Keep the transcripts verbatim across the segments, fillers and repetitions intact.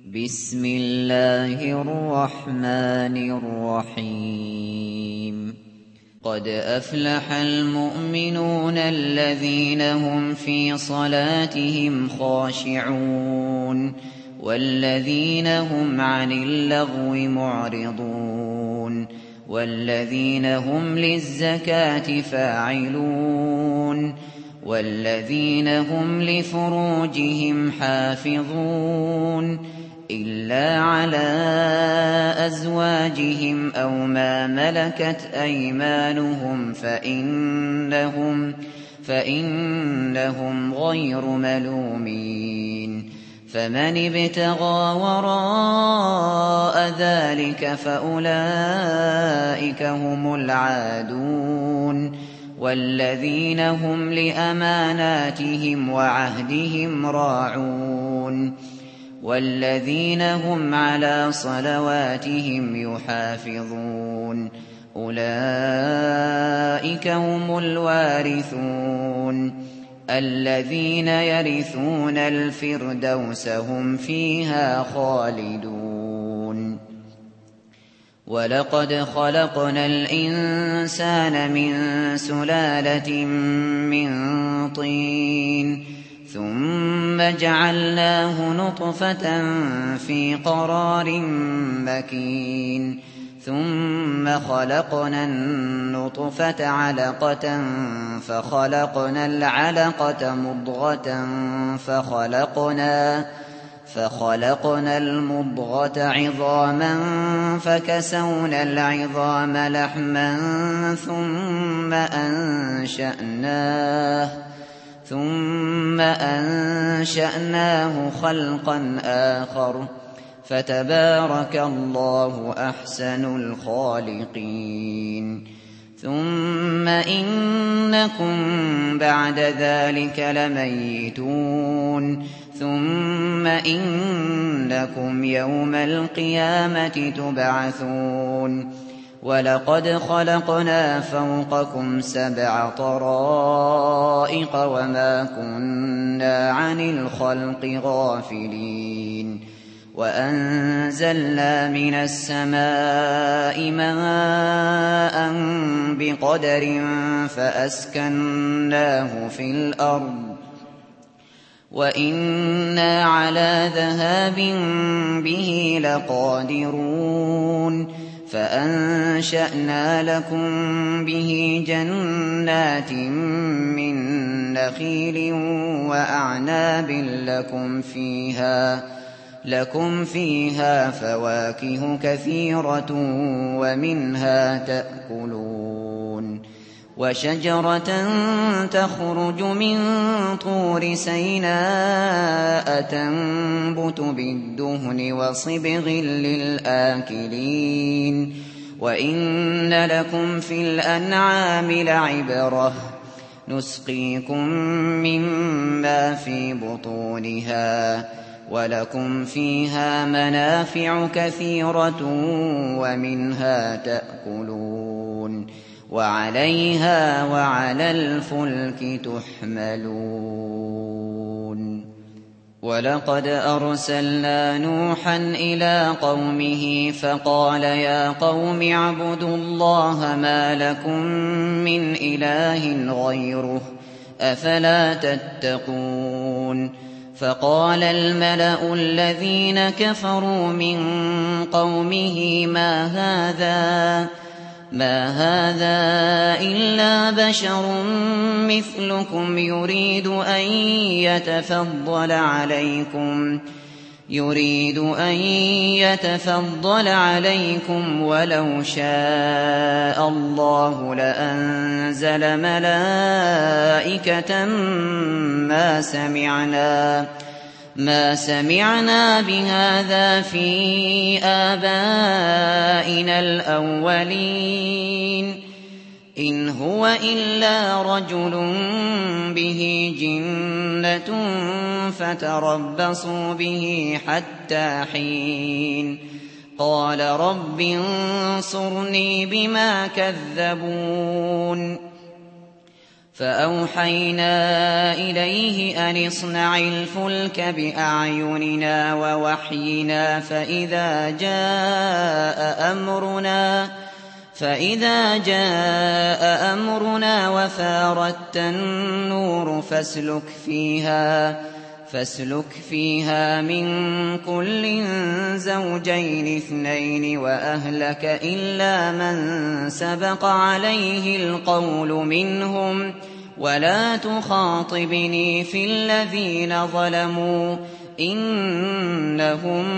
بسم الله الرحمن الرحيم قد أفلح المؤمنون الذين هم في صلاتهم خاشعون والذين هم عن اللغو معرضون والذين هم للزكاة فاعلون والذين هم لفروجهم حافظون إلا على أزواجهم أو ما ملكت أيمانهم فإنهم, فإنهم غير ملومين فمن ابتغى وراء ذلك فأولئك هم العادون والذين هم لأماناتهم وعهدهم راعون والذين هم على صلواتهم يحافظون أولئك هم الوارثون الذين يرثون الفردوس هم فيها خالدون ولقد خلقنا الإنسان من سلالة من طين ثم جعلناه نطفة في قرار مكين ثم خلقنا النطفة علقة فخلقنا العلقة مضغة فخلقنا فخلقنا المضغة عظاما فكسونا العظام لحما ثم أنشأناه ثم أنشأناه خلقا آخر فتبارك الله أحسن الخالقين ثم إنكم بعد ذلك لميتون ثم إنكم يوم القيامة تبعثون ولقد خلقنا فوقكم سبع طرائق وما كنا عن الخلق غافلين وأنزلنا من السماء ماء بقدر فأسكناه في الأرض وإنا على ذهاب به لقادرون فأنشأنا لكم به جنات من نخيل وأعناب لكم فيها لكم فيها فواكه كثيرة ومنها تأكلون وشجرة تخرج من طور سيناء تنبت بالدهن وصبغ للآكلين وإن لكم في الأنعام لعبرة نسقيكم مما في بطونها ولكم فيها منافع كثيرة ومنها تأكلون وعليها وعلى الفلك تحملون ولقد أرسلنا نوحا إلى قومه فقال يا قوم اعبدوا الله ما لكم من إله غيره أفلا تتقون فقال الملأ الذين كفروا من قومه ما هذا ما هذا إلا بشر مثلكم يريد أن يتفضل عليكم يريد أن يتفضل عليكم ولو شاء الله لأنزل ملائكة ما سمعنا ما سمعنا بهذا في آبائنا الأولين إن هو إلا رجل به جنة فتربصوا به حتى حين قال رب انصرني بما كذبون فأوحينا إليه أن اصنع الفلك بأعيننا ووحينا فإذا جاء أمرنا فإذا جاء أمرنا وفارت النور فاسلك فيها فاسلك فيها من كل زوجين اثنين وأهلك إلا من سبق عليه القول منهم ولا تخاطبني في الذين ظلموا إنهم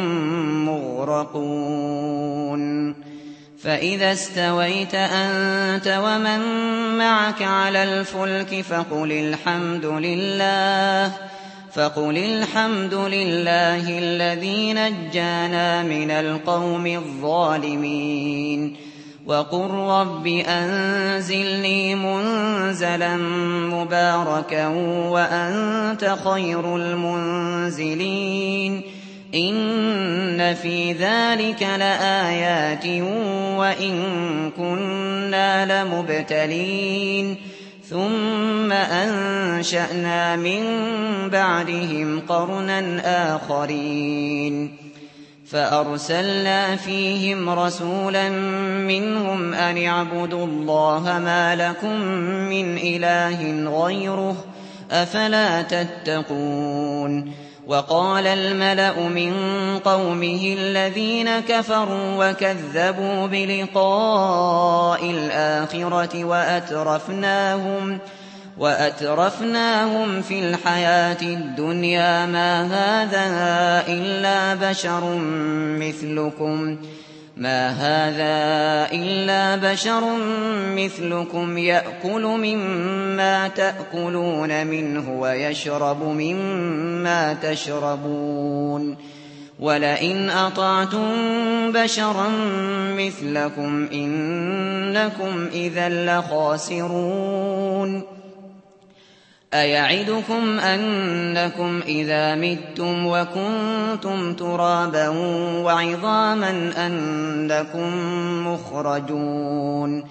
مغرقون فإذا استويت أنت ومن معك على الفلك فقل الحمد لله فقل الحمد لله الذي نجانا من القوم الظالمين وقل رب أنزلني منزلا مباركا وأنت خير المنزلين إن في ذلك لآيات وإن كنا لمبتلين ثم أنشأنا من بعدهم قرنا آخرين فأرسلنا فيهم رسولا منهم أن اعبدوا الله ما لكم من إله غيره أفلا تتقون وقال الملأ من قومه الذين كفروا وكذبوا بلقاء الآخرة وأترفناهم وأترفناهم في الحياة الدنيا ما هذا إلا بشر مثلكم ما هذا إلا بشر مثلكم يأكل مما تأكلون منه ويشرب مما تشربون ولئن أطعتم بشرا مثلكم إنكم إذا لخاسرون أيعدكم أنكم إذا متم وكنتم ترابا وعظاما أنكم مخرجون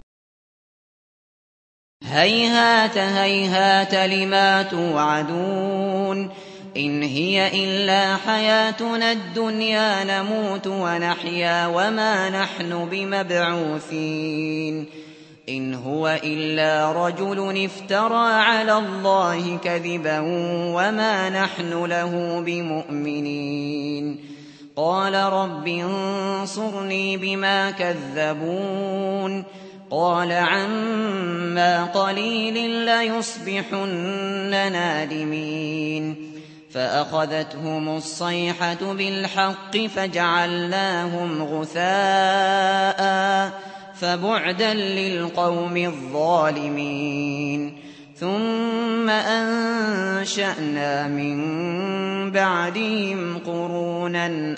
هيهات هيهات لما توعدون إن هي إلا حياتنا الدنيا نموت ونحيا وما نحن بمبعوثين إن هو إلا رجل افترى على الله كذبا وما نحن له بمؤمنين قال رب انصرني بما كذبون قال عما قليل ليصبحن نادمين فأخذتهم الصيحة بالحق فجعلناهم غثاء فبعدا للقوم الظالمين ثم أنشأنا من بعدهم قرونا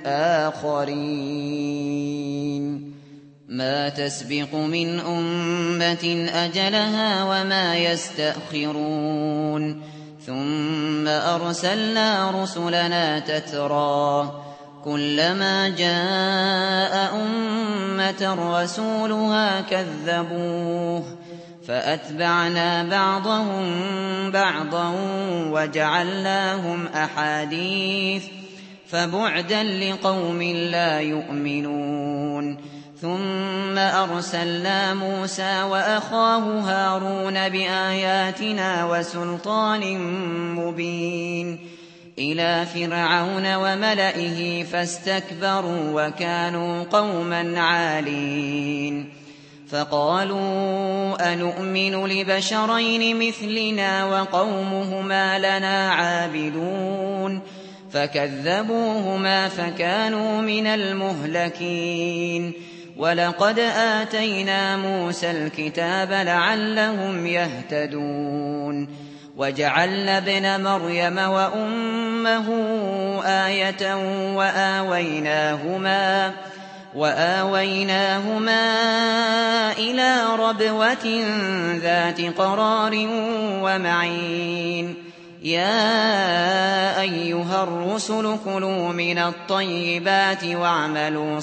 آخرين ما تسبق من أمة أجلها وما يستأخرون ثم أرسلنا رسلنا تترى كلما جاء أمة رسولها كذبوه فأتبعنا بعضهم بعضا وجعلناهم أحاديث فبعدا لقوم لا يؤمنون ثم أرسلنا موسى وأخاه هارون بآياتنا وسلطان مبين إلى فرعون وملئه فاستكبروا وكانوا قوما عالين فقالوا أنؤمن لبشرين مثلنا وقومهما لنا عابدون فكذبوهما فكانوا من المهلكين ولقد آتينا موسى الكتاب لعلهم يهتدون وجعلنا ابن مريم وأمه آية وآويناهما وآويناهما إلى ربوة ذات قرار ومعين يا أيها الرسل كلوا من الطيبات واعملوا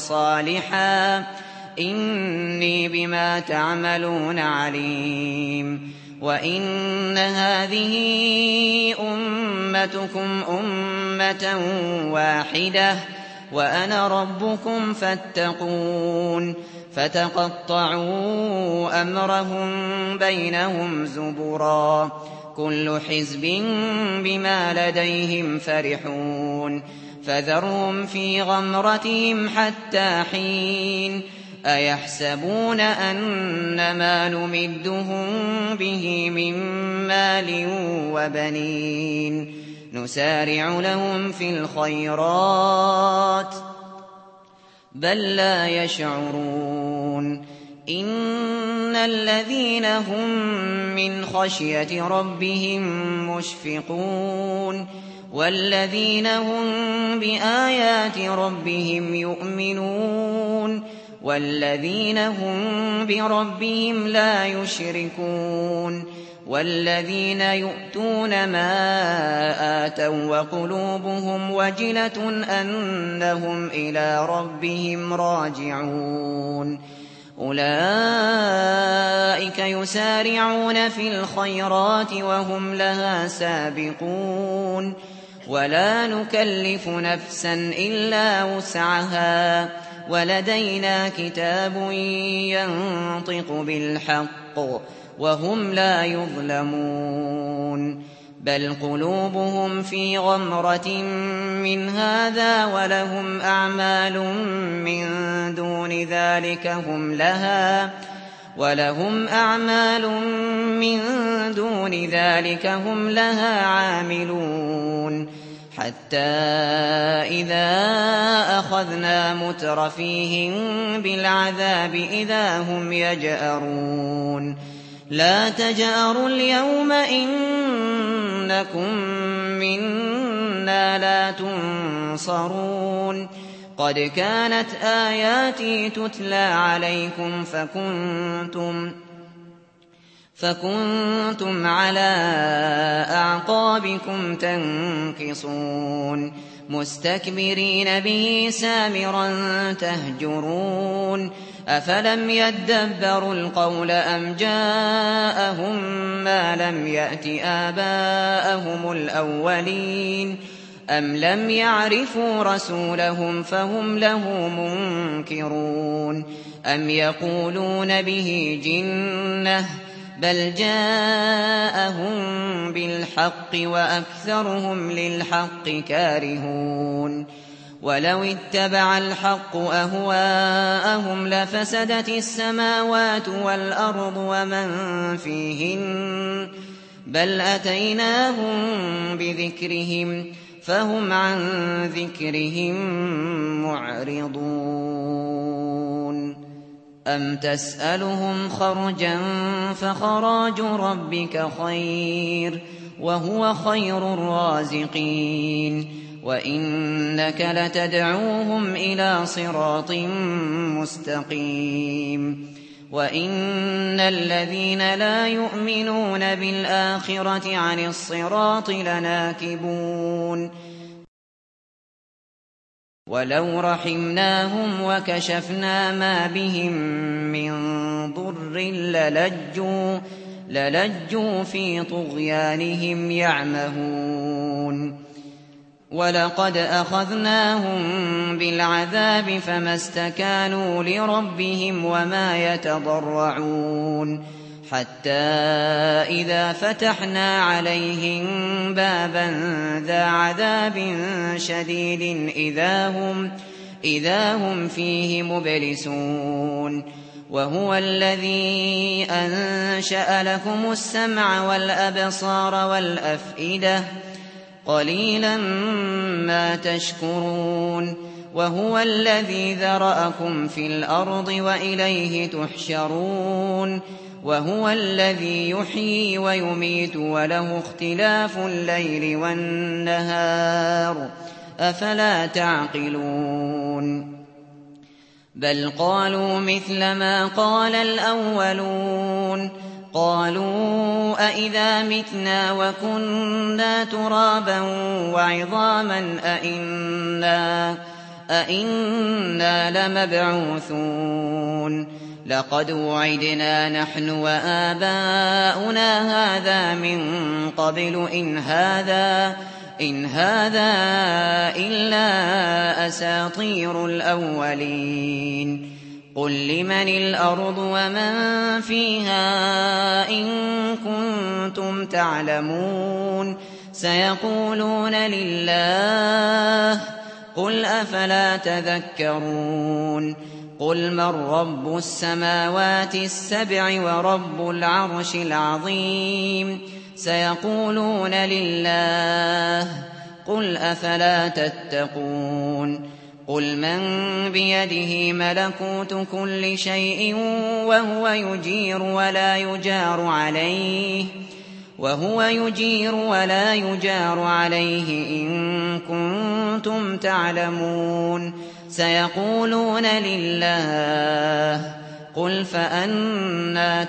صالحا إني بما تعملون عليم وَإِنَّ هَٰذِهِ أُمَّتُكُمْ أُمَّةً وَاحِدَةً وَأَنَا رَبُّكُمْ فَاتَّقُونِ فَتَقَطَّعُوا أَمْرَهُم بَيْنَهُمْ زُبُرًا ۖ كُلُّ حِزْبٍ بِمَا لَدَيْهِمْ فَرِحُونَ فَذَرْهُمْ فِي غَمْرَتِهِمْ حَتَّىٰ حِينٍ أَيَحْسَبُونَ أَنَّمَا نُمِدُّهُم بِهِ مِن مَّالٍ وَبَنِينَ نُسَارِعُ لَهُمْ فِي الْخَيْرَاتِ بَل لَّا يَشْعُرُونَ إِنَّ الَّذِينَ هُم مِّنْ خَشْيَةِ رَبِّهِم مُّشْفِقُونَ وَالَّذِينَ هُم بِآيَاتِ رَبِّهِمْ يُؤْمِنُونَ وَالَّذِينَ هُم بِرَبِّهِمْ لَا يُشْرِكُونَ وَالَّذِينَ يُؤْتُونَ مَا آتَوا وَّقُلُوبُهُمْ وَجِلَةٌ أَنَّهُمْ إِلَىٰ رَبِّهِمْ راجعون أُولَٰئِكَ يُسَارِعُونَ فِي الْخَيْرَاتِ وَهُمْ لَهَا سَابِقُونَ وَلَا نُكَلِّفُ نَفْسًا إِلَّا وُسْعَهَا وَلَدَيْنَا كِتَابٌ يَنطِقُ بِالْحَقِّ وَهُمْ لَا يُظْلَمُونَ بَلْ قُلُوبُهُمْ فِي غَمْرَةٍ مِّنْ هَٰذَا وَلَهُمْ أَعْمَالٌ مِّن دُونِ ذَٰلِكَ هُمْ لَهَا وَلَهُمْ أَعْمَالٌ مِّن دُونِ ذَٰلِكَ هُمْ لَهَا عَامِلُونَ حَتَّىٰ إِذَا أَخَذْنَا مُتْرَفِيهِم بِالْعَذَابِ إِذَا هُمْ يَجْأَرُونَ لَا تَجْأَرُوا الْيَوْمَ إِنَّكُم مِّنَّا لَا تُنصَرُونَ قَدْ كَانَتْ آيَاتِي تُتْلَىٰ عَلَيْكُمْ فَكُنتُمْ فَكُنتُمْ عَلَىٰ أَعْقَابِكُمْ تَنكِصُونَ مُسْتَكْبِرِينَ بِهِ سَامِرًا تَهْجُرُونَ أَفَلَمْ يَدَّبَّرُوا الْقَوْلَ أَمْ جَاءَهُم مَّا لَمْ يَأْتِ آبَاءَهُمُ الْأَوَّلِينَ أَمْ لَمْ يَعْرِفُوا رَسُولَهُمْ فَهُمْ لَهُ مُنكِرُونَ أَمْ يَقُولُونَ بِهِ جِنَّةٌ بَلْ جَاءَهُم بِالْحَقِّ وَأَكْثَرُهُمْ لِلْحَقِّ كَارِهُونَ وَلَوِ اتَّبَعَ الْحَقُّ أَهْوَاءَهُمْ لَفَسَدَتِ السَّمَاوَاتُ وَالْأَرْضُ وَمَن فِيهِنَّ بَلْ أَتَيْنَاهُم بِذِكْرِهِمْ فَهُمْ عَن ذِكْرِهِم مُّعْرِضُونَ أَمْ تَسْأَلُهُمْ خَرْجًا فَخَرَاجُ رَبِّكَ خَيْرٌ وَهُوَ خَيْرُ الرَّازِقِينَ وَإِنَّكَ لَتَدْعُوهُمْ إِلَىٰ صِرَاطٍ مُّسْتَقِيمٍ وَإِنَّ الَّذِينَ لَا يُؤْمِنُونَ بِالْآخِرَةِ عَنِ الصِّرَاطِ لَنَاكِبُونَ وَلَوْ رَحِمْنَاهُمْ وَكَشَفْنَا مَا بِهِم مِّن ضُرٍّ لَّلَجُّوا لَلَجُّوا فِي طُغْيَانِهِمْ يَعْمَهُونَ وَلَقَدْ أَخَذْنَاهُم بِالْعَذَابِ فَمَا اسْتَكَانُوا لِرَبِّهِمْ وَمَا يَتَضَرَّعُونَ حَتَّىٰ إِذَا فَتَحْنَا عَلَيْهِم بَابًا ذَا عَذَابٍ شَدِيدٍ إِذَا هُمْ إِذَا هُمْ فِيهِ مُبْلِسُونَ وَهُوَ الَّذِي أَنشَأَ لَكُمُ السَّمْعَ وَالْأَبْصَارَ وَالْأَفْئِدَةَ قَلِيلًا مَّا تَشْكُرُونَ وَهُوَ الَّذِي ذَرَأَكُمْ فِي الْأَرْضِ وَإِلَيْهِ تُحْشَرُونَ وَهُوَ الَّذِي يُحْيِي وَيُمِيتُ وَلَهُ اخْتِلَافُ اللَّيْلِ وَالنَّهَارِ أَفَلَا تَعْقِلُونَ بَلْ قَالُوا مِثْلَ مَا قَالَ الْأَوَّلُونَ قَالُوا أَإِذَا مِتْنَا وَكُنَّا تُرَابًا وَعِظَامًا أَإِنَّا أَإِنَّا لَمَبْعُوثُونَ لقد وعدنا نحن وآباؤنا هذا من قبل إن هذا إن هذا إلا أساطير الأولين قل لمن الأرض ومن فيها إن كنتم تعلمون سيقولون لله قل أفلا تذكرون قل من رب السماوات السبع ورب العرش العظيم سيقولون لله قل أفلا تتقون قل من بيده ملكوت كل شيء وهو يجير ولا يجار عليه وهو يجير ولا يجار عليه إن كنتم تعلمون سيقولون لله قل فأنى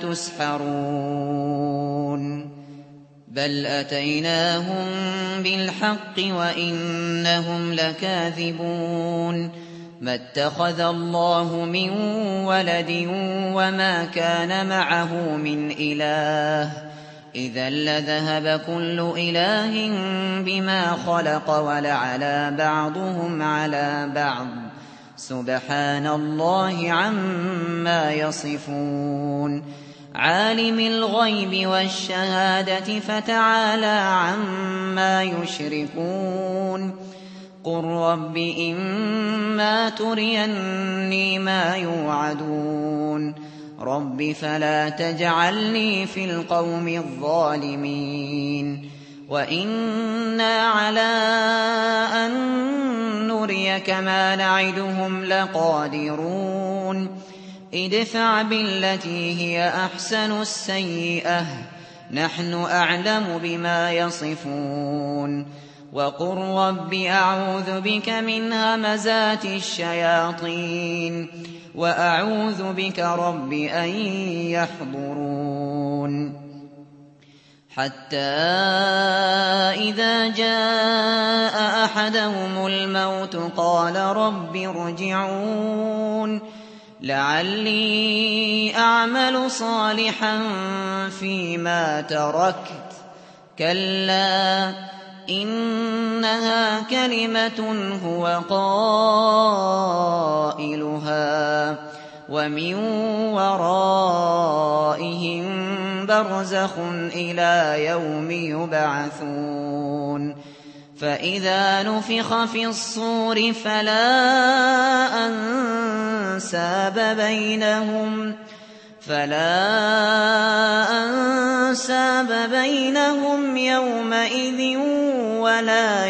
تسحرون بل أتيناهم بالحق وإنهم لكاذبون ما اتخذ الله من ولد وما كان معه من إله إذا لذهب كل إله بما خلق ولعلى بعضهم على بعض سبحان الله عما يصفون عالم الغيب والشهادة فتعالى عما يشركون قل رب إما تريني ما يوعدون رب فلا تجعلني في القوم الظالمين وإنا على أن نريك ما نعدهم لقادرون ادفع بالتي هي أحسن السيئة نحن أعلم بما يصفون وقل رب أعوذ بك من همزات الشياطين وأعوذ بك رب أن يحضرون حتى إذا جاء أحدهم الموت قال رب ارجعون لعلي أعمل صالحا فيما تركت كلا إنها كلمة هو قائلها ومن ورائهم برزخ إلى يوم يبعثون فإذا نفخ في الصور فلا أنساب بينهم فلا أنساب بينهم يومئذ ولا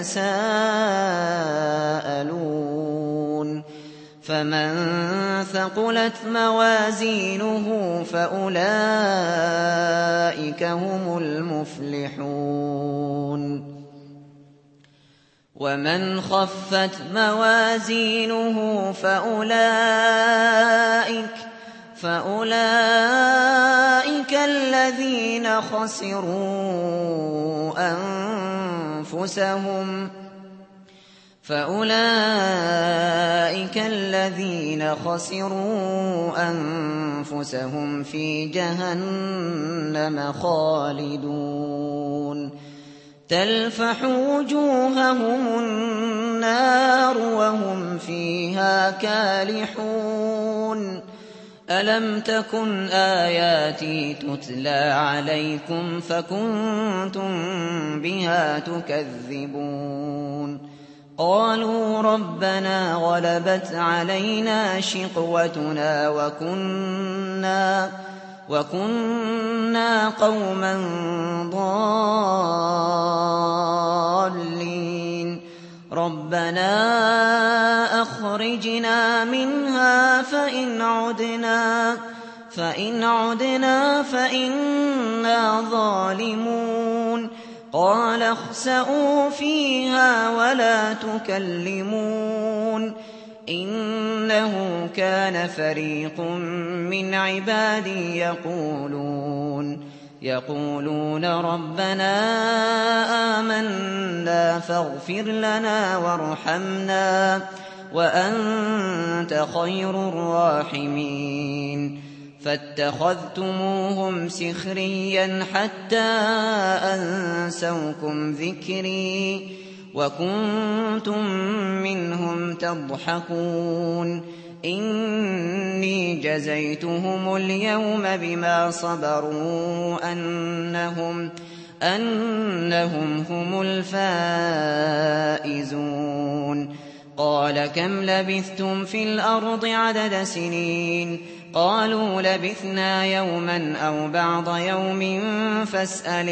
يتساءلون فمن ثقلت موازينه فأولئك هم المفلحون ومن خفت موازينه فأولئك فأولئك الذين خسروا أنفسهم فأولئك الذين خسروا أنفسهم في جهنم خالدون تلفح وجوههم النار وهم فيها كالحون ألم تكن آياتي تتلى عليكم فكنتم بها تكذبون قالوا ربنا غلبت علينا شقوتنا وكنا وكنا قوما ضالين ربنا أخرجنا منها فإن عدنا فإن عدنا فإنا ظالمون قال اخسئوا فيها ولا تكلمون إنه كان فريق من عبادي يقولون يقولون ربنا آمنا فاغفر لنا وارحمنا وأنت خير الراحمين فاتخذتموهم سخريا حتى أنسوكم ذكري وكنتم منهم تضحكون إني جزيتهم اليوم بما صبروا أنهم أنهم هم الفائزون قال كم لبثتم في الأرض عدد سنين قالوا لبثنا يوما أو بعض يوم فاسأل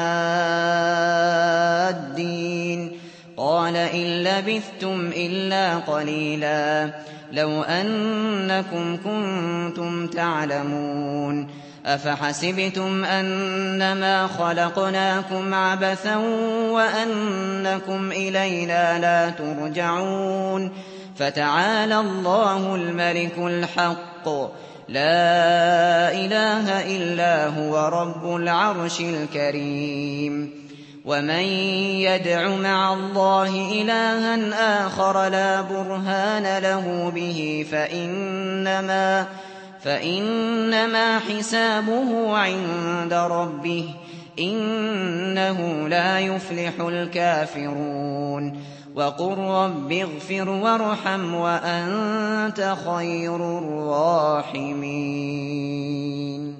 العادين قال إن لبثتم إلا قليلا لو أنكم كنتم تعلمون أفحسبتم أنما خلقناكم عبثا وأنكم إلينا لا ترجعون فتعالى الله الملك الحق لا إله إلا هو رب العرش الكريم ومن يدع مع الله إلها آخر لا برهان له به فإنما فإنما حسابه عند ربه إنه لا يفلح الكافرون وقل رب اغفر وارحم وأنت خير الراحمين